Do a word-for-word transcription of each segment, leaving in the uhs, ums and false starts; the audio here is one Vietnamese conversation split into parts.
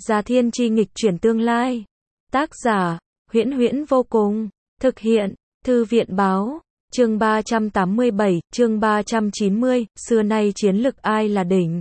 Gia thiên chi nghịch chuyển tương lai. Tác giả, Huyễn Huyễn vô cùng. Thực hiện, Thư viện báo. Chương ba trăm tám mươi bảy, chương ba trăm chín mươi, xưa nay chiến lực ai là đỉnh.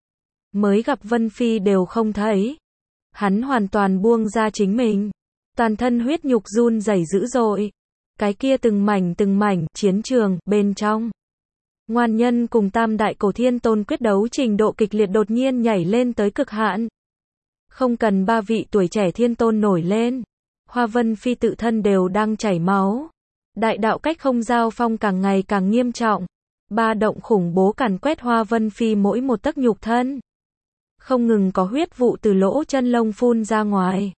Mới gặp Vân Phi đều không thấy. Hắn hoàn toàn buông ra chính mình. Toàn thân huyết nhục run rẩy dữ dội. Cái kia từng mảnh từng mảnh, chiến trường, bên trong. Ngoan nhân cùng tam đại cổ thiên tôn quyết đấu trình độ kịch liệt đột nhiên nhảy lên tới cực hạn. Không cần ba vị tuổi trẻ thiên tôn nổi lên. Hoa Vân Phi tự thân đều đang chảy máu. Đại đạo cách không giao phong càng ngày càng nghiêm trọng. Ba động khủng bố càn quét Hoa Vân Phi mỗi một tấc nhục thân. Không ngừng có huyết vụ từ lỗ chân lông phun ra ngoài.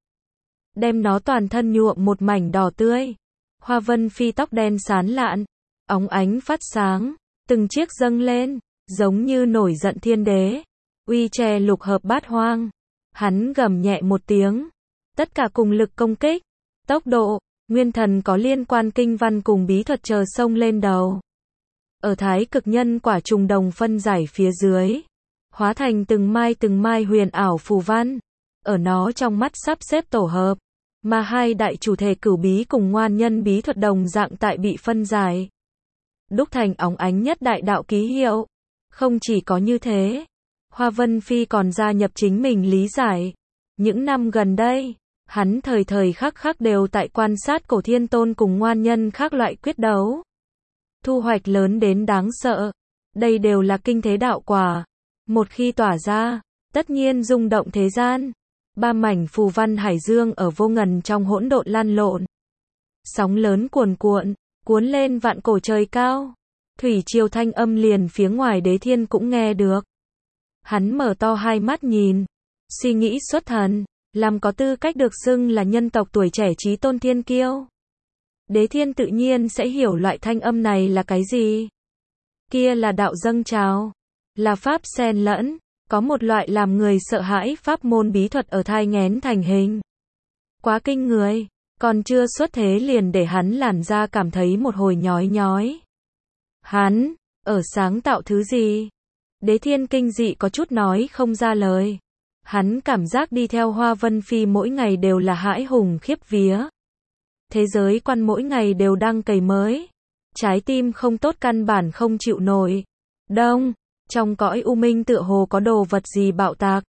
Đem nó toàn thân nhuộm một mảnh đỏ tươi. Hoa Vân Phi tóc đen sán lạn. Óng ánh phát sáng. Từng chiếc dâng lên. Giống như nổi giận thiên đế. Uy che lục hợp bát hoang. Hắn gầm nhẹ một tiếng. Tất cả cùng lực công kích. Tốc độ. Nguyên thần có liên quan kinh văn cùng bí thuật chờ sông lên đầu. Ở thái cực nhân quả trùng đồng phân giải phía dưới. Hóa thành từng mai từng mai huyền ảo phù văn. Ở nó trong mắt sắp xếp tổ hợp. Mà hai đại chủ thể cửu bí cùng ngoan nhân bí thuật đồng dạng tại bị phân giải. Đúc thành óng ánh nhất đại đạo ký hiệu. Không chỉ có như thế. Hoa Vân Phi còn gia nhập chính mình lý giải. Những năm gần đây. Hắn thời thời khắc khắc đều tại quan sát cổ thiên tôn cùng ngoan nhân khác loại quyết đấu. Thu hoạch lớn đến đáng sợ. Đây đều là kinh thế đạo quả. Một khi tỏa ra, tất nhiên rung động thế gian. Ba mảnh phù văn hải dương ở vô ngần trong hỗn độn lăn lộn. Sóng lớn cuồn cuộn, cuốn lên vạn cổ trời cao. Thủy triều thanh âm liền phía ngoài đế thiên cũng nghe được. Hắn mở to hai mắt nhìn. Suy nghĩ xuất thần. Làm có tư cách được xưng là nhân tộc tuổi trẻ chí tôn thiên kiêu. Đế thiên tự nhiên sẽ hiểu loại thanh âm này là cái gì. Kia là đạo dâng trào. Là pháp xen lẫn. Có một loại làm người sợ hãi pháp môn bí thuật ở thai nghén thành hình. Quá kinh người. Còn chưa xuất thế liền để hắn làn ra cảm thấy một hồi nhói nhói. Hắn, ở sáng tạo thứ gì? Đế thiên kinh dị có chút nói không ra lời. Hắn cảm giác đi theo Hoa Vân Phi mỗi ngày đều là hãi hùng khiếp vía. Thế giới quan mỗi ngày đều đang cày mới. Trái tim không tốt căn bản không chịu nổi. Đông, trong cõi u minh tựa hồ có đồ vật gì bạo tạc.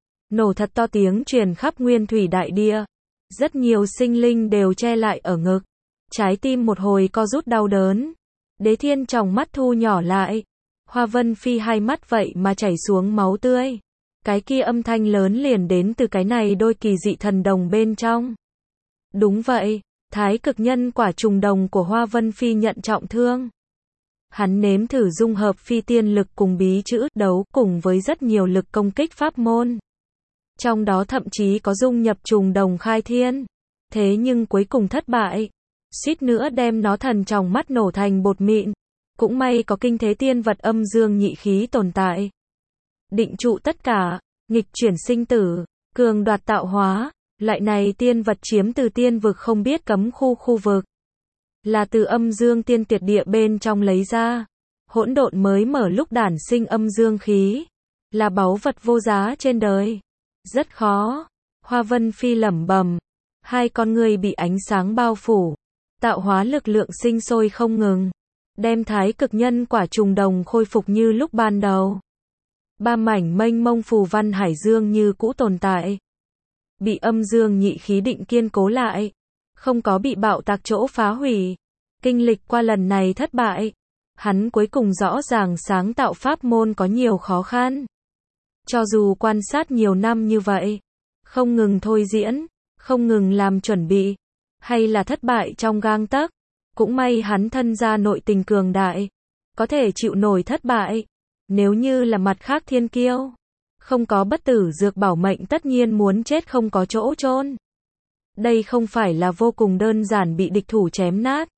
Nổ thật to tiếng truyền khắp nguyên thủy đại địa. Rất nhiều sinh linh đều che lại ở ngực. Trái tim một hồi co rút đau đớn. Đế thiên tròng mắt thu nhỏ lại. Hoa Vân Phi hai mắt vậy mà chảy xuống máu tươi. Cái kia âm thanh lớn liền đến từ cái này đôi kỳ dị thần đồng bên trong. Đúng vậy, thái cực nhân quả trùng đồng của Hoa Vân Phi nhận trọng thương. Hắn nếm thử dung hợp phi tiên lực cùng bí chữ đấu cùng với rất nhiều lực công kích pháp môn. Trong đó thậm chí có dung nhập trùng đồng khai thiên. Thế nhưng cuối cùng thất bại. Suýt nữa đem nó thần trong mắt nổ thành bột mịn. Cũng may có kinh thế tiên vật âm dương nhị khí tồn tại. Định trụ tất cả, nghịch chuyển sinh tử, cường đoạt tạo hóa, loại này tiên vật chiếm từ tiên vực không biết cấm khu khu vực. Là từ âm dương tiên tuyệt địa bên trong lấy ra. Hỗn độn mới mở lúc đản sinh âm dương khí. Là báu vật vô giá trên đời. Rất khó. Hoa Vân Phi lẩm bẩm. Hai con người bị ánh sáng bao phủ. Tạo hóa lực lượng sinh sôi không ngừng. Đem thái cực nhân quả trùng đồng khôi phục như lúc ban đầu. Ba mảnh mênh mông phù văn hải dương như cũ tồn tại. Bị âm dương nhị khí định kiên cố lại. Không có bị bạo tạc chỗ phá hủy. Kinh lịch qua lần này thất bại. Hắn cuối cùng rõ ràng sáng tạo pháp môn có nhiều khó khăn. Cho dù quan sát nhiều năm như vậy. Không ngừng thôi diễn. Không ngừng làm chuẩn bị. Hay là thất bại trong gang tấc. Cũng may hắn thân ra nội tình cường đại. Có thể chịu nổi thất bại. Nếu như là mặt khác thiên kiêu, không có bất tử dược bảo mệnh tất nhiên muốn chết không có chỗ chôn. Đây không phải là vô cùng đơn giản bị địch thủ chém nát,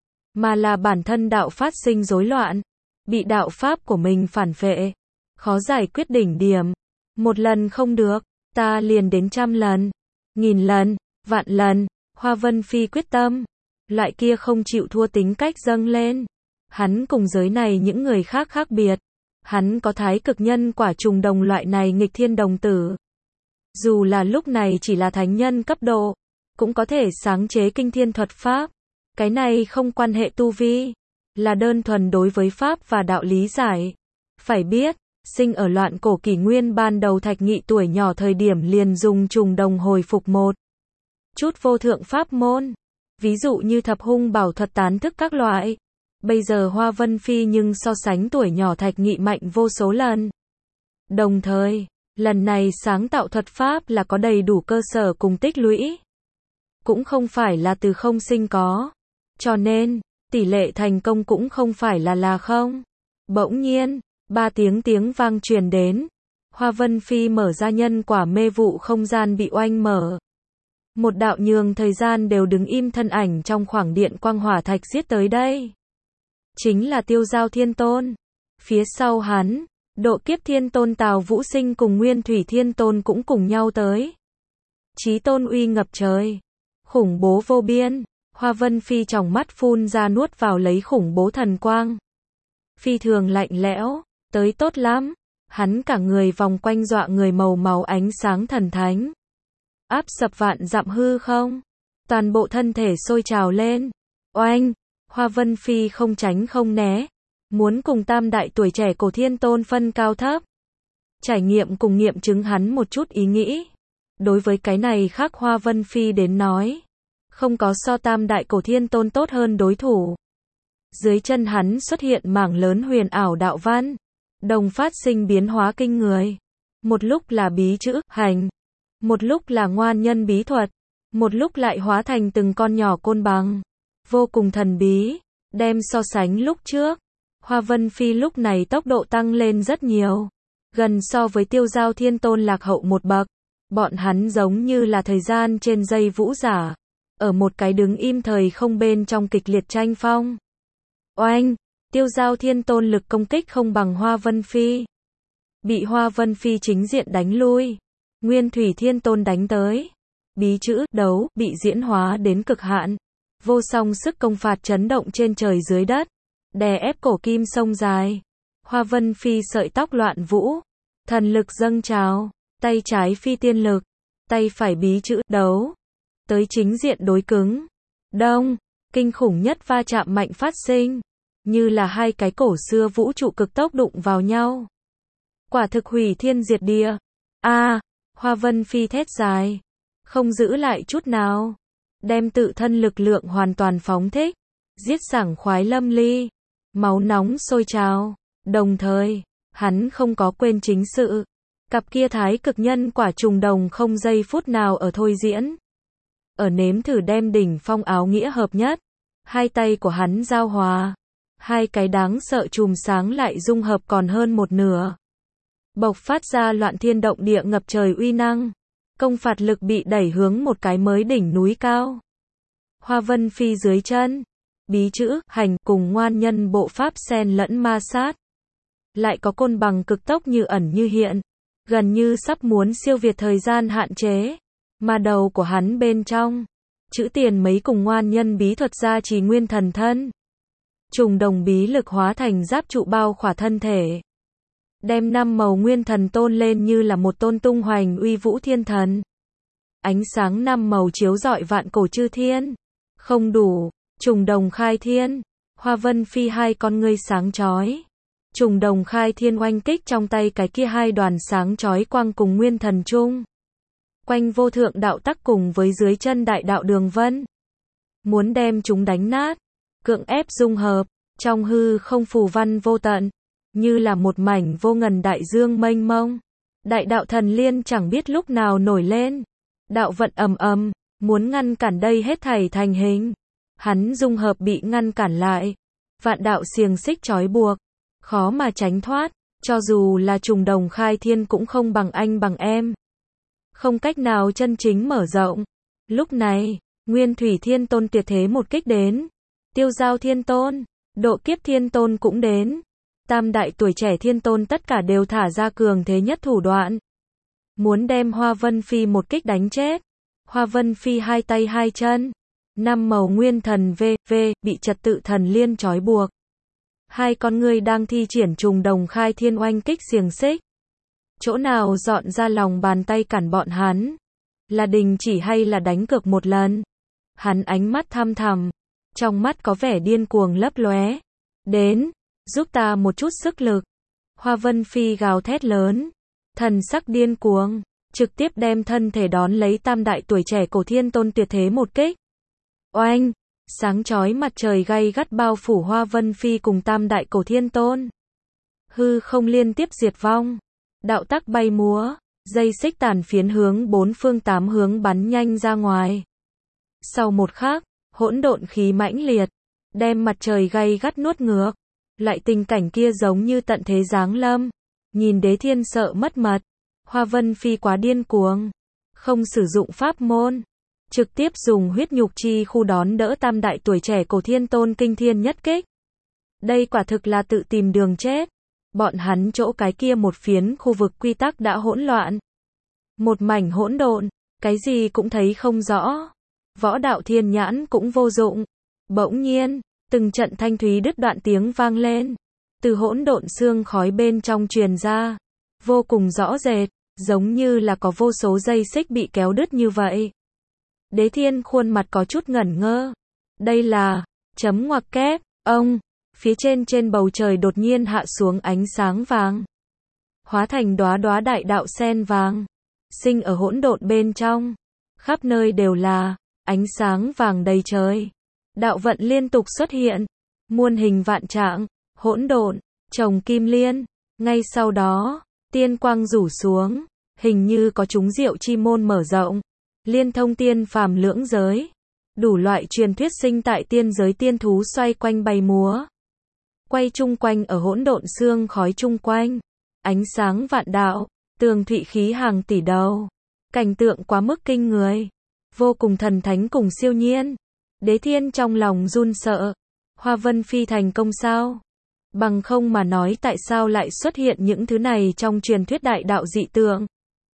mà là bản thân đạo phát sinh rối loạn, bị đạo pháp của mình phản phệ, khó giải quyết đỉnh điểm. Một lần không được, ta liền đến trăm lần, nghìn lần, vạn lần. Hoa Vân Phi quyết tâm, loại kia không chịu thua tính cách dâng lên. Hắn cùng giới này những người khác khác biệt. Hắn có thái cực nhân quả trùng đồng loại này nghịch thiên đồng tử. Dù là lúc này chỉ là thánh nhân cấp độ, cũng có thể sáng chế kinh thiên thuật pháp. Cái này không quan hệ tu vi, là đơn thuần đối với pháp và đạo lý giải. Phải biết, sinh ở loạn cổ kỷ nguyên ban đầu Thạch Nghị tuổi nhỏ thời điểm liền dùng trùng đồng hồi phục một chút vô thượng pháp môn. Ví dụ như thập hung bảo thuật tán thức các loại. Bây giờ Hoa Vân Phi nhưng so sánh tuổi nhỏ Thạch Nghị mạnh vô số lần. Đồng thời, lần này sáng tạo thuật pháp là có đầy đủ cơ sở cùng tích lũy. Cũng không phải là từ không sinh có. Cho nên, tỷ lệ thành công cũng không phải là là không. Bỗng nhiên, ba tiếng tiếng vang truyền đến. Hoa Vân Phi mở ra nhân quả mê vụ không gian bị oanh mở. Một đạo nhường thời gian đều đứng im thân ảnh trong khoảng điện quang hỏa thạch giết tới đây. Chính là Tiêu Giao Thiên Tôn. Phía sau hắn, Độ Kiếp Thiên Tôn Tào Vũ Sinh cùng Nguyên Thủy Thiên Tôn cũng cùng nhau tới. Chí tôn uy ngập trời. Khủng bố vô biên. Hoa Vân Phi trong mắt phun ra nuốt vào lấy khủng bố thần quang. Phi thường lạnh lẽo, tới tốt lắm. Hắn cả người vòng quanh dọa người màu máu ánh sáng thần thánh. Áp sập vạn dặm hư không. Toàn bộ thân thể sôi trào lên. Oanh! Hoa Vân Phi không tránh không né. Muốn cùng tam đại tuổi trẻ cổ thiên tôn phân cao thấp. Trải nghiệm cùng nghiệm chứng hắn một chút ý nghĩ. Đối với cái này khác Hoa Vân Phi đến nói. Không có so tam đại cổ thiên tôn tốt hơn đối thủ. Dưới chân hắn xuất hiện mảng lớn huyền ảo đạo văn. Đồng phát sinh biến hóa kinh người. Một lúc là bí chữ, hành. Một lúc là ngoan nhân bí thuật. Một lúc lại hóa thành từng con nhỏ côn bằng. Vô cùng thần bí. Đem so sánh lúc trước. Hoa Vân Phi lúc này tốc độ tăng lên rất nhiều. Gần so với Tiêu Giao Thiên Tôn lạc hậu một bậc. Bọn hắn giống như là thời gian trên dây vũ giả. Ở một cái đứng im thời không bên trong kịch liệt tranh phong. Oanh! Tiêu Giao Thiên Tôn lực công kích không bằng Hoa Vân Phi. Bị Hoa Vân Phi chính diện đánh lui. Nguyên Thủy Thiên Tôn đánh tới. Bí chữ, đấu, bị diễn hóa đến cực hạn. Vô song sức công phạt chấn động trên trời dưới đất. Đè ép cổ kim sông dài. Hoa Vân Phi sợi tóc loạn vũ. Thần lực dâng trào. Tay trái phi tiên lực. Tay phải bí chữ, đấu. Tới chính diện đối cứng. Đông. Kinh khủng nhất va chạm mạnh phát sinh. Như là hai cái cổ xưa vũ trụ cực tốc đụng vào nhau. Quả thực hủy thiên diệt địa. A, à, Hoa Vân Phi thét dài. Không giữ lại chút nào. Đem tự thân lực lượng hoàn toàn phóng thích. Giết sảng khoái lâm ly. Máu nóng sôi trào. Đồng thời, hắn không có quên chính sự. Cặp kia thái cực nhân quả trùng đồng không giây phút nào ở thôi diễn. Ở nếm thử đem đỉnh phong áo nghĩa hợp nhất. Hai tay của hắn giao hòa. Hai cái đáng sợ chùm sáng lại dung hợp còn hơn một nửa. Bộc phát ra loạn thiên động địa ngập trời uy năng. Công phạt lực bị đẩy hướng một cái mới đỉnh núi cao. Hoa Vân Phi dưới chân. Bí chữ, hành cùng ngoan nhân bộ pháp xen lẫn ma sát. Lại có côn bằng cực tốc như ẩn như hiện. Gần như sắp muốn siêu việt thời gian hạn chế. Mà đầu của hắn bên trong. Chữ tiền mấy cùng ngoan nhân bí thuật gia trì nguyên thần thân. Trùng đồng bí lực hóa thành giáp trụ bao khỏa thân thể. Đem năm màu nguyên thần tôn lên như là một tôn tung hoành uy vũ thiên thần. Ánh sáng năm màu chiếu rọi vạn cổ chư thiên. Không đủ, trùng đồng khai thiên. Hoa Vân Phi hai con ngươi sáng chói. Trùng đồng khai thiên oanh kích trong tay cái kia hai đoàn sáng chói quang cùng nguyên thần chung. Quanh vô thượng đạo tắc cùng với dưới chân đại đạo đường vân. Muốn đem chúng đánh nát. Cưỡng ép dung hợp. Trong hư không phù văn vô tận. Như là một mảnh vô ngần đại dương mênh mông. Đại đạo thần liên chẳng biết lúc nào nổi lên. Đạo vận ầm ầm. Muốn ngăn cản đây hết thảy thành hình. Hắn dung hợp bị ngăn cản lại. Vạn đạo xiềng xích trói buộc. Khó mà tránh thoát. Cho dù là trùng đồng khai thiên cũng không bằng anh bằng em. Không cách nào chân chính mở rộng. Lúc này, Nguyên Thủy Thiên Tôn tuyệt thế một kích đến. Tiêu Giao Thiên Tôn, Độ Kiếp Thiên Tôn cũng đến. Tam đại tuổi trẻ Thiên Tôn tất cả đều thả ra cường thế nhất thủ đoạn. Muốn đem Hoa Vân Phi một kích đánh chết. Hoa Vân Phi hai tay hai chân. Năm màu nguyên thần V, V, bị trật tự thần liên trói buộc. Hai con ngươi đang thi triển trùng đồng khai thiên oanh kích xiềng xích. chỗ nào dọn ra lòng bàn tay cản bọn hắn? Là đình chỉ hay là đánh cược một lần? Hắn ánh mắt thăm thẳm, trong mắt có vẻ điên cuồng lấp lóe. Đến, giúp ta một chút sức lực. Hoa Vân Phi gào thét lớn, thần sắc điên cuồng, trực tiếp đem thân thể đón lấy tam đại tuổi trẻ cổ thiên tôn tuyệt thế một kích. Oanh, sáng chói mặt trời gay gắt bao phủ Hoa Vân Phi cùng tam đại cổ thiên tôn. Hư không liên tiếp diệt vong, đạo tắc bay múa, dây xích tàn phiến hướng bốn phương tám hướng bắn nhanh ra ngoài. Sau một khắc, hỗn độn khí mãnh liệt, đem mặt trời gay gắt nuốt ngược. Lại tình cảnh kia giống như tận thế giáng lâm, nhìn Đế Thiên sợ mất mật. Hoa Vân Phi quá điên cuồng, không sử dụng pháp môn, trực tiếp dùng huyết nhục chi khu đón đỡ tam đại tuổi trẻ cổ thiên tôn kinh thiên nhất kích. Đây quả thực là tự tìm đường chết. Bọn hắn chỗ cái kia một phiến khu vực quy tắc đã hỗn loạn, một mảnh hỗn độn, cái gì cũng thấy không rõ. Võ đạo thiên nhãn cũng vô dụng. Bỗng nhiên, từng trận thanh thúy đứt đoạn tiếng vang lên, từ hỗn độn xương khói bên trong truyền ra, vô cùng rõ rệt, giống như là có vô số dây xích bị kéo đứt như vậy. Đế Thiên khuôn mặt có chút ngẩn ngơ. Đây là chấm ngoặc kép. Ông, phía trên trên bầu trời đột nhiên hạ xuống ánh sáng vàng, hóa thành đóa đóa đại đạo sen vàng, sinh ở hỗn độn bên trong, khắp nơi đều là ánh sáng vàng đầy trời. Đạo vận liên tục xuất hiện, muôn hình vạn trạng, hỗn độn, trồng kim liên. Ngay sau đó, tiên quang rủ xuống, hình như có chúng diệu chi môn mở rộng, liên thông tiên phàm lưỡng giới. Đủ loại truyền thuyết sinh tại tiên giới tiên thú xoay quanh bay múa, quay chung quanh ở hỗn độn xương khói chung quanh. Ánh sáng vạn đạo, tường thụy khí hàng tỷ đầu. Cảnh tượng quá mức kinh người, vô cùng thần thánh cùng siêu nhiên. Đế Thiên trong lòng run sợ. Hoa Vân Phi thành công sao? Bằng không mà nói tại sao lại xuất hiện những thứ này trong truyền thuyết đại đạo dị tượng?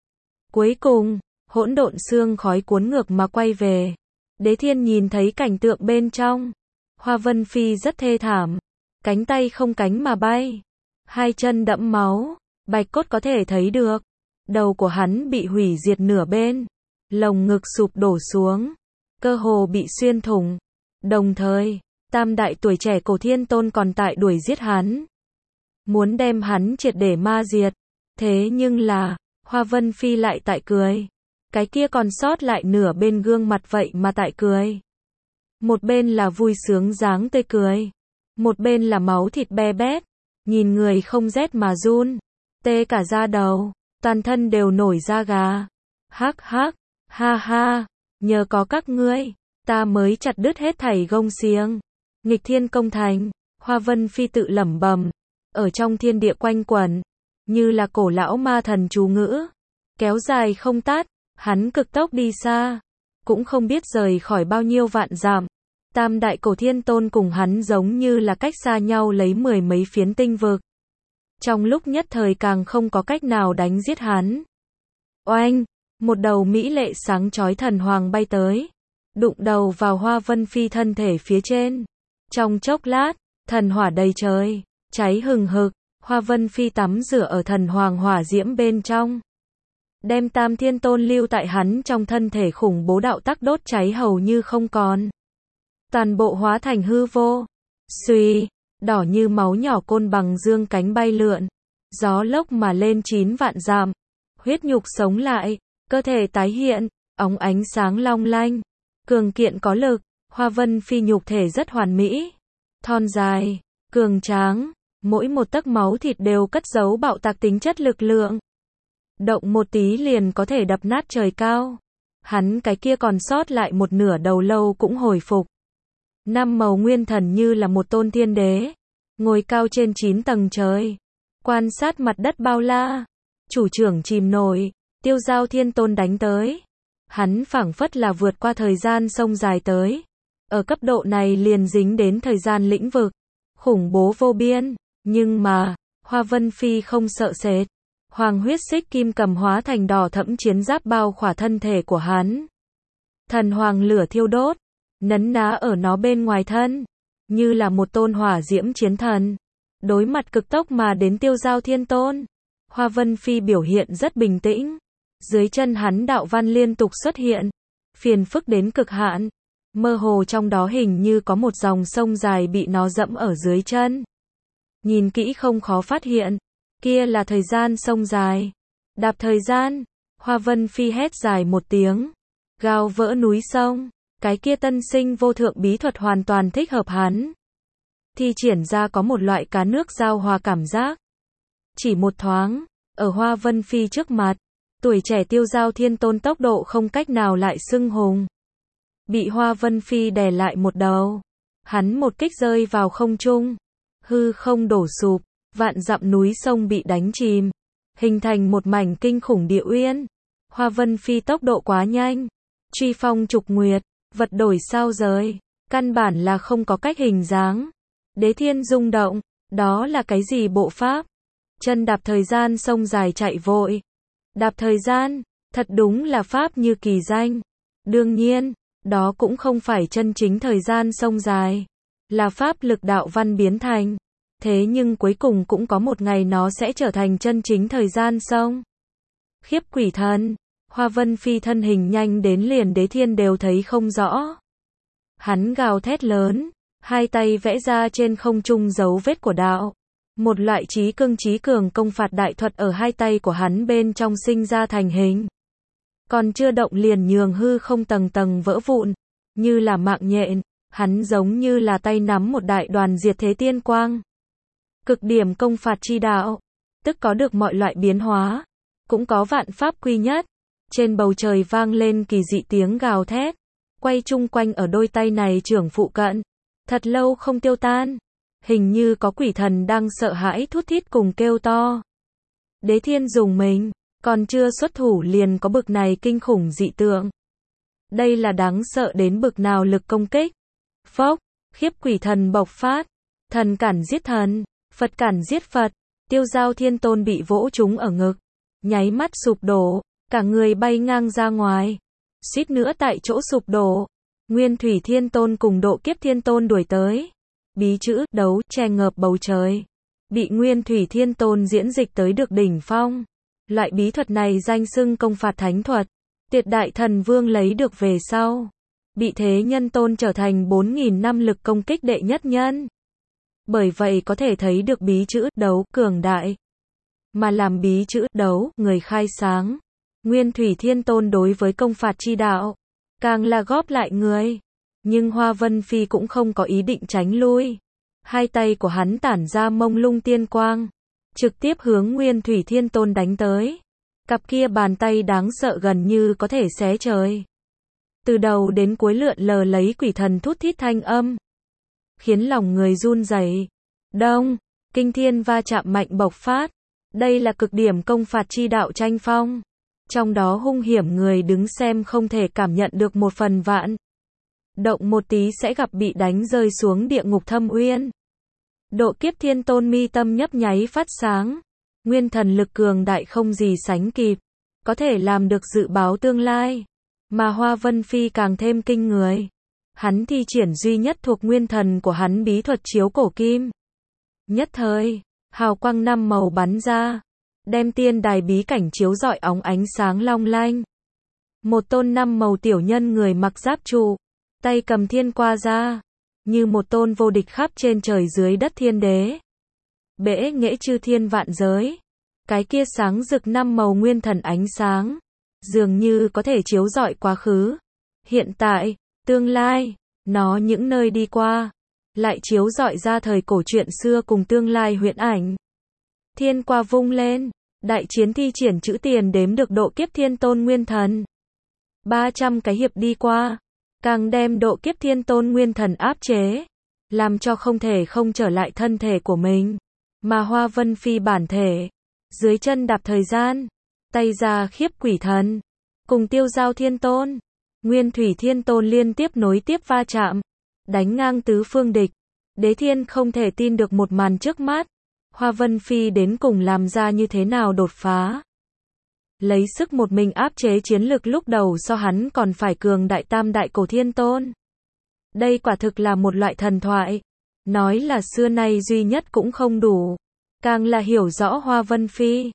Cuối cùng, hỗn độn xương khói cuốn ngược mà quay về. Đế Thiên nhìn thấy cảnh tượng bên trong. Hoa Vân Phi rất thê thảm, cánh tay không cánh mà bay, hai chân đẫm máu, bạch cốt có thể thấy được. Đầu của hắn bị hủy diệt nửa bên, lồng ngực sụp đổ xuống, cơ hồ bị xuyên thủng. Đồng thời, tam đại tuổi trẻ cổ thiên tôn còn tại đuổi giết hắn, muốn đem hắn triệt để ma diệt. Thế nhưng là, Hoa Vân Phi lại tại cười. Cái kia còn sót lại nửa bên gương mặt vậy mà tại cười. Một bên là vui sướng dáng tươi cười, một bên là máu thịt be bét, nhìn người không rét mà run, tê cả da đầu, toàn thân đều nổi da gà. Hắc hắc, ha ha, nhờ có các ngươi, ta mới chặt đứt hết thảy gông xiềng. Nghịch thiên công thành, Hoa Vân Phi tự lẩm bẩm, ở trong thiên địa quanh quẩn, như là cổ lão ma thần chú ngữ, kéo dài không tắt. Hắn cực tốc đi xa, cũng không biết rời khỏi bao nhiêu vạn dặm. Tam đại cổ thiên tôn cùng hắn giống như là cách xa nhau lấy mười mấy phiến tinh vực. Trong lúc nhất thời càng không có cách nào đánh giết hắn. Oanh, một đầu mỹ lệ sáng chói thần hoàng bay tới, đụng đầu vào Hoa Vân Phi thân thể phía trên. Trong chốc lát, thần hỏa đầy trời, cháy hừng hực. Hoa Vân Phi tắm rửa ở thần hoàng hỏa diễm bên trong, đem tam thiên tôn lưu tại hắn trong thân thể khủng bố đạo tắc đốt cháy hầu như không còn. Toàn bộ hóa thành hư vô. Xuy, đỏ như máu nhỏ côn bằng dương cánh bay lượn, gió lốc mà lên chín vạn dặm. Huyết nhục sống lại, cơ thể tái hiện, óng ánh sáng long lanh, cường kiện có lực. Hoa Vân Phi nhục thể rất hoàn mỹ, thon dài, cường tráng, mỗi một tấc máu thịt đều cất giấu bạo tạc tính chất lực lượng. Động một tí liền có thể đập nát trời cao. Hắn cái kia còn sót lại một nửa đầu lâu cũng hồi phục. Năm màu nguyên thần như là một tôn thiên đế, ngồi cao trên chín tầng trời, quan sát mặt đất bao la. Chủ trưởng chìm nổi, Tiêu Giao Thiên Tôn đánh tới. Hắn phảng phất là vượt qua thời gian sông dài tới. Ở cấp độ này liền dính đến thời gian lĩnh vực, khủng bố vô biên. Nhưng mà, Hoa Vân Phi không sợ sệt. Hoàng huyết xích kim cầm hóa thành đỏ thẫm chiến giáp bao khỏa thân thể của hắn. Thần hoàng lửa thiêu đốt, nấn ná ở nó bên ngoài thân, như là một tôn hỏa diễm chiến thần. Đối mặt cực tốc mà đến Tiêu Giao Thiên Tôn, Hoa Vân Phi biểu hiện rất bình tĩnh. Dưới chân hắn đạo văn liên tục xuất hiện. Phiền phức đến cực hạn. Mơ hồ trong đó hình như có một dòng sông dài bị nó dẫm ở dưới chân. Nhìn kỹ không khó phát hiện. Kia là thời gian sông dài. Đạp thời gian. Hoa Vân Phi hét dài một tiếng. Gào vỡ núi sông. Cái kia tân sinh vô thượng bí thuật hoàn toàn thích hợp hắn. Thi triển ra có một loại cá nước giao hòa cảm giác. Chỉ một thoáng, ở Hoa Vân Phi trước mặt, tuổi trẻ Tiêu Giao Thiên Tôn tốc độ không cách nào lại xưng hùng. Bị Hoa Vân Phi đè lại một đầu. Hắn một kích rơi vào không trung. Hư không đổ sụp, vạn dặm núi sông bị đánh chìm. Hình thành một mảnh kinh khủng địa uyên. Hoa Vân Phi tốc độ quá nhanh. Truy phong trục nguyệt, vật đổi sao rời. Căn bản là không có cách hình dáng. Đế thiên rung động, đó là cái gì bộ pháp? Chân đạp thời gian sông dài chạy vội. Đạp thời gian, thật đúng là pháp như kỳ danh. Đương nhiên, đó cũng không phải chân chính thời gian sông dài. Là pháp lực đạo văn biến thành. Thế nhưng cuối cùng cũng có một ngày nó sẽ trở thành chân chính thời gian sông. Khiếp quỷ thần, Hoa Vân Phi thân hình nhanh đến liền đế thiên đều thấy không rõ. Hắn gào thét lớn, hai tay vẽ ra trên không trung dấu vết của đạo. Một loại trí cương trí cường công phạt đại thuật ở hai tay của hắn bên trong sinh ra thành hình. Còn chưa động liền nhường hư không tầng tầng vỡ vụn, như là mạng nhện, hắn giống như là tay nắm một đại đoàn diệt thế tiên quang. Cực điểm công phạt chi đạo, tức có được mọi loại biến hóa, cũng có vạn pháp quy nhất. Trên bầu trời vang lên kỳ dị tiếng gào thét, quay chung quanh ở đôi tay này trưởng phụ cận, thật lâu không tiêu tan. Hình như có quỷ thần đang sợ hãi thút thít cùng kêu to. Đế thiên dùng mình, còn chưa xuất thủ liền có bực này kinh khủng dị tượng. Đây là đáng sợ đến bực nào lực công kích. Phốc, khiếp quỷ thần bộc phát. Thần cản giết thần, Phật cản giết Phật. Tiêu Giao Thiên Tôn bị vỗ trúng ở ngực. Nháy mắt sụp đổ, cả người bay ngang ra ngoài. Suýt nữa tại chỗ sụp đổ. Nguyên Thủy Thiên Tôn cùng Độ Kiếp Thiên Tôn đuổi tới. Bí chữ đấu che ngợp bầu trời. Bị Nguyên Thủy Thiên Tôn diễn dịch tới được đỉnh phong. Loại bí thuật này danh xưng công phạt thánh thuật. Tuyệt đại thần vương lấy được về sau. Bị Thế Nhân Tôn trở thành bốn nghìn năm lực công kích đệ nhất nhân. Bởi vậy có thể thấy được bí chữ đấu cường đại. Mà làm bí chữ đấu người khai sáng. Nguyên Thủy Thiên Tôn đối với công phạt chi đạo. Càng là góp lại người. Nhưng Hoa Vân Phi cũng không có ý định tránh lui. Hai tay của hắn tản ra mông lung tiên quang. Trực tiếp hướng Nguyên Thủy Thiên Tôn đánh tới. Cặp kia bàn tay đáng sợ gần như có thể xé trời. Từ đầu đến cuối lượn lờ lấy quỷ thần thút thít thanh âm. Khiến lòng người run rẩy. Đông, kinh thiên va chạm mạnh bộc phát. Đây là cực điểm công phạt chi đạo tranh phong. Trong đó hung hiểm người đứng xem không thể cảm nhận được một phần vạn. Động một tí sẽ gặp bị đánh rơi xuống địa ngục thâm uyên. Độ Kiếp Thiên Tôn mi tâm nhấp nháy phát sáng. Nguyên thần lực cường đại không gì sánh kịp. Có thể làm được dự báo tương lai. Mà Hoa Vân Phi càng thêm kinh người. Hắn thi triển duy nhất thuộc nguyên thần của hắn bí thuật chiếu cổ kim. Nhất thời, hào quang năm màu bắn ra. Đem tiên đài bí cảnh chiếu rọi óng ánh sáng long lanh. Một tôn năm màu tiểu nhân người mặc giáp trụ. Tay cầm thiên qua ra. Như một tôn vô địch khắp trên trời dưới đất thiên đế. Bẽ nghệ chư thiên vạn giới. Cái kia sáng rực năm màu nguyên thần ánh sáng. Dường như có thể chiếu rọi quá khứ. Hiện tại, tương lai. Nó những nơi đi qua. Lại chiếu rọi ra thời cổ chuyện xưa cùng tương lai huyễn ảnh. Thiên qua vung lên. Đại chiến thi triển chữ tiền đếm được Độ Kiếp Thiên Tôn nguyên thần. ba trăm cái hiệp đi qua. Càng đem Độ Kiếp Thiên Tôn nguyên thần áp chế. Làm cho không thể không trở lại thân thể của mình. Mà Hoa Vân Phi bản thể. Dưới chân đạp thời gian. Tay ra khiếp quỷ thần. Cùng Tiêu Giao Thiên Tôn. Nguyên Thủy Thiên Tôn liên tiếp nối tiếp va chạm. Đánh ngang tứ phương địch. Đế thiên không thể tin được một màn trước mắt. Hoa Vân Phi đến cùng làm ra như thế nào đột phá. Lấy sức một mình áp chế chiến lực lúc đầu so hắn còn phải cường đại tam đại cổ thiên tôn. Đây quả thực là một loại thần thoại. Nói là xưa nay duy nhất cũng không đủ. Càng là hiểu rõ Hoa Vân Phi.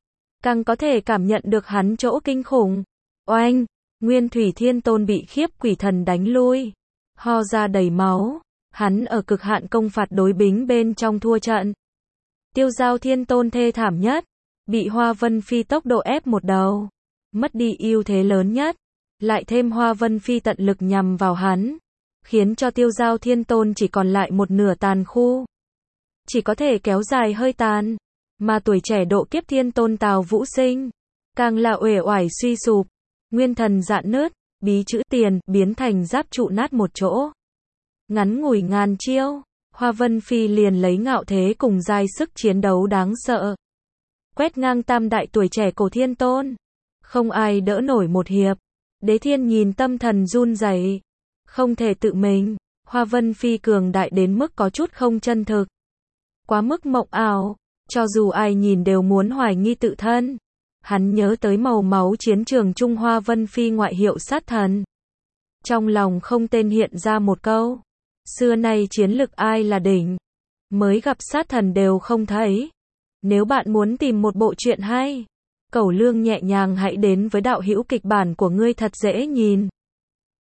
càng có thể cảm nhận được hắn chỗ kinh khủng. Oanh, Nguyên Thủy Thiên Tôn bị khiếp quỷ thần đánh lui, ho ra đầy máu, hắn ở cực hạn công phạt đối bính bên trong thua trận. Tiêu Giao Thiên Tôn thê thảm nhất, bị Hoa Vân Phi tốc độ ép một đầu, mất đi ưu thế lớn nhất, lại thêm Hoa Vân Phi tận lực nhằm vào hắn, khiến cho Tiêu Giao Thiên Tôn chỉ còn lại một nửa tàn khu, chỉ có thể kéo dài hơi tàn, mà tuổi trẻ độ kiếp Thiên Tôn Tào Vũ Sinh, càng là uể oải suy sụp, nguyên thần rạn nứt, bí chữ tiền biến thành giáp trụ nát một chỗ. Ngắn ngủi ngàn chiêu, Hoa Vân Phi liền lấy ngạo thế cùng giai sức chiến đấu đáng sợ, quét ngang tam đại tuổi trẻ cổ Thiên Tôn, không ai đỡ nổi một hiệp. Đế Thiên nhìn tâm thần run rẩy, không thể tự mình, Hoa Vân Phi cường đại đến mức có chút không chân thực, quá mức mộng ảo, cho dù ai nhìn đều muốn hoài nghi tự thân. Hắn nhớ tới màu máu chiến trường Trung Hoa Vân Phi ngoại hiệu sát thần, trong lòng không tên hiện ra một câu, xưa nay chiến lực ai là đỉnh, mới gặp sát thần đều không thấy. Nếu bạn muốn tìm một bộ truyện hay, Cẩu Lương nhẹ nhàng hãy đến với đạo hữu kịch bản của ngươi thật dễ nhìn.